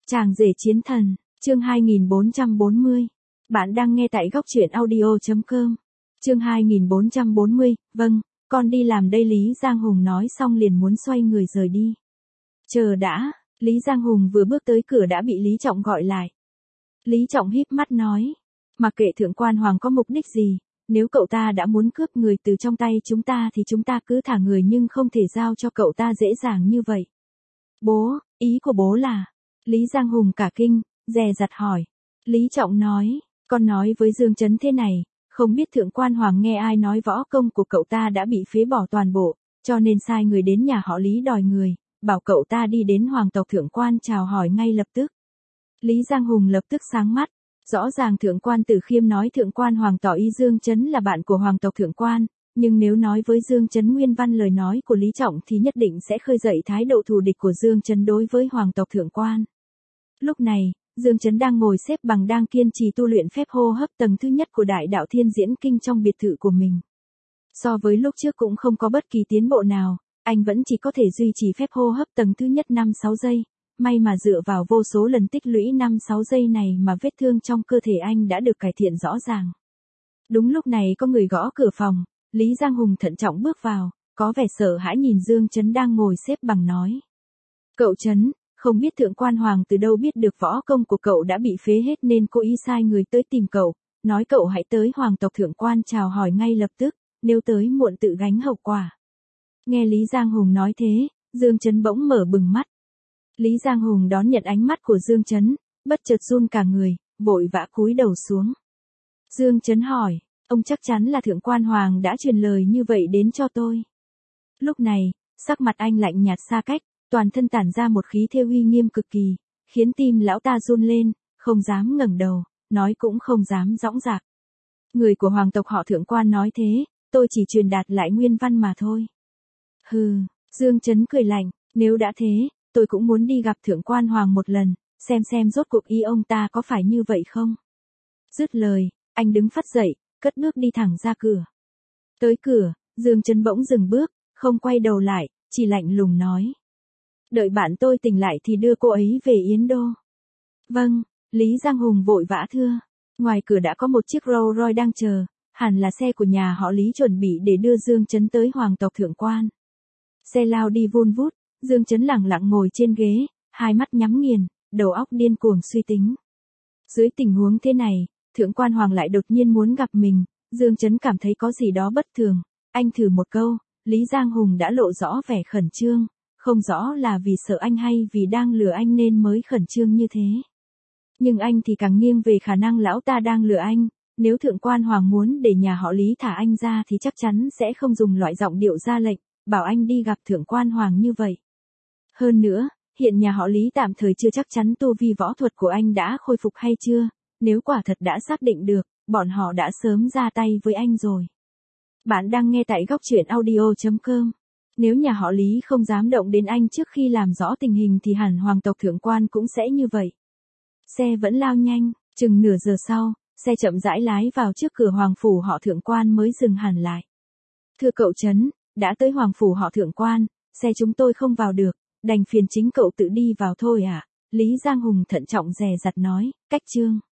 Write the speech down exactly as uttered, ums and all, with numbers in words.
Chàng rể chiến thần, chương hai nghìn bốn trăm bốn mươi. Bạn đang nghe tại góc truyện audio chấm com. Chương hai nghìn bốn trăm bốn mươi, vâng, con đi làm đây, Lý Giang Hùng nói xong liền muốn xoay người rời đi. Chờ đã, Lý Giang Hùng vừa bước tới cửa đã bị Lý Trọng gọi lại. Lý Trọng híp mắt nói, mặc kệ thượng quan Hoàng có mục đích gì, nếu cậu ta đã muốn cướp người từ trong tay chúng ta thì chúng ta cứ thả người, nhưng không thể giao cho cậu ta dễ dàng như vậy. Bố, ý của bố là... Lý Giang Hùng cả kinh, dè dặt hỏi. Lý Trọng nói, con nói với Dương Chấn thế này, không biết thượng quan Hoàng nghe ai nói võ công của cậu ta đã bị phế bỏ toàn bộ, cho nên sai người đến nhà họ Lý đòi người, bảo cậu ta đi đến hoàng tộc thượng quan chào hỏi ngay lập tức. Lý Giang Hùng lập tức sáng mắt, rõ ràng thượng quan Tử Khiêm nói thượng quan Hoàng tỏ ý Dương Chấn là bạn của hoàng tộc thượng quan, nhưng nếu nói với Dương Chấn nguyên văn lời nói của Lý Trọng thì nhất định sẽ khơi dậy thái độ thù địch của Dương Chấn đối với hoàng tộc thượng quan. Lúc này, Dương Chấn đang ngồi xếp bằng đang kiên trì tu luyện phép hô hấp tầng thứ nhất của Đại Đạo Thiên Diễn Kinh trong biệt thự của mình. So với lúc trước cũng không có bất kỳ tiến bộ nào, anh vẫn chỉ có thể duy trì phép hô hấp tầng thứ nhất năm sáu giây, may mà dựa vào vô số lần tích lũy năm sáu giây này mà vết thương trong cơ thể anh đã được cải thiện rõ ràng. Đúng lúc này có người gõ cửa phòng, Lý Giang Hùng thận trọng bước vào, có vẻ sợ hãi nhìn Dương Chấn đang ngồi xếp bằng nói. Cậu Chấn, không biết thượng quan Hoàng từ đâu biết được võ công của cậu đã bị phế hết nên cô ý sai người tới tìm cậu, nói cậu hãy tới hoàng tộc thượng quan chào hỏi ngay lập tức, nếu tới muộn tự gánh hậu quả. Nghe Lý Giang Hùng nói thế, Dương Chấn bỗng mở bừng mắt. Lý Giang Hùng đón nhận ánh mắt của Dương Chấn, bất chợt run cả người, vội vã cúi đầu xuống. Dương Chấn hỏi, ông chắc chắn là thượng quan Hoàng đã truyền lời như vậy đến cho tôi. Lúc này, sắc mặt anh lạnh nhạt xa cách, toàn thân tản ra một khí thế uy nghiêm cực kỳ, khiến tim lão ta run lên, không dám ngẩng đầu, nói cũng không dám dõng dạc. Người của hoàng tộc họ thượng quan nói thế, tôi chỉ truyền đạt lại nguyên văn mà thôi. Hừ, Dương Chấn cười lạnh, nếu đã thế, tôi cũng muốn đi gặp thượng quan Hoàng một lần, xem xem rốt cuộc ý ông ta có phải như vậy không. Dứt lời, anh đứng phắt dậy, cất bước đi thẳng ra cửa. Tới cửa, Dương Chấn bỗng dừng bước, không quay đầu lại, chỉ lạnh lùng nói. Đợi bạn tôi tỉnh lại thì đưa cô ấy về Yến Đô. Vâng, Lý Giang Hùng vội vã thưa. Ngoài cửa đã có một chiếc Rolls Royce đang chờ, hẳn là xe của nhà họ Lý chuẩn bị để đưa Dương Chấn tới hoàng tộc thượng quan. Xe lao đi vun vút, Dương Chấn lẳng lặng ngồi trên ghế, hai mắt nhắm nghiền, đầu óc điên cuồng suy tính. Dưới tình huống thế này, thượng quan Hoàng lại đột nhiên muốn gặp mình, Dương Chấn cảm thấy có gì đó bất thường. Anh thử một câu, Lý Giang Hùng đã lộ rõ vẻ khẩn trương, không rõ là vì sợ anh hay vì đang lừa anh nên mới khẩn trương như thế. Nhưng anh thì càng nghiêng về khả năng lão ta đang lừa anh, nếu thượng quan Hoàng muốn để nhà họ Lý thả anh ra thì chắc chắn sẽ không dùng loại giọng điệu ra lệnh, bảo anh đi gặp thượng quan Hoàng như vậy. Hơn nữa, hiện nhà họ Lý tạm thời chưa chắc chắn tu vi võ thuật của anh đã khôi phục hay chưa, nếu quả thật đã xác định được, bọn họ đã sớm ra tay với anh rồi. Bạn đang nghe tại góc truyện audio chấm com. Nếu nhà họ Lý không dám động đến anh trước khi làm rõ tình hình thì hẳn hoàng tộc thượng quan cũng sẽ như vậy. Xe vẫn lao nhanh, chừng nửa giờ sau, xe chậm rãi lái vào trước cửa hoàng phủ họ thượng quan mới dừng hẳn lại. Thưa cậu Chấn, đã tới hoàng phủ họ thượng quan, xe chúng tôi không vào được, đành phiền chính cậu tự đi vào thôi ạ. À? Lý Giang Hùng thận trọng dè dặt nói, cách chương.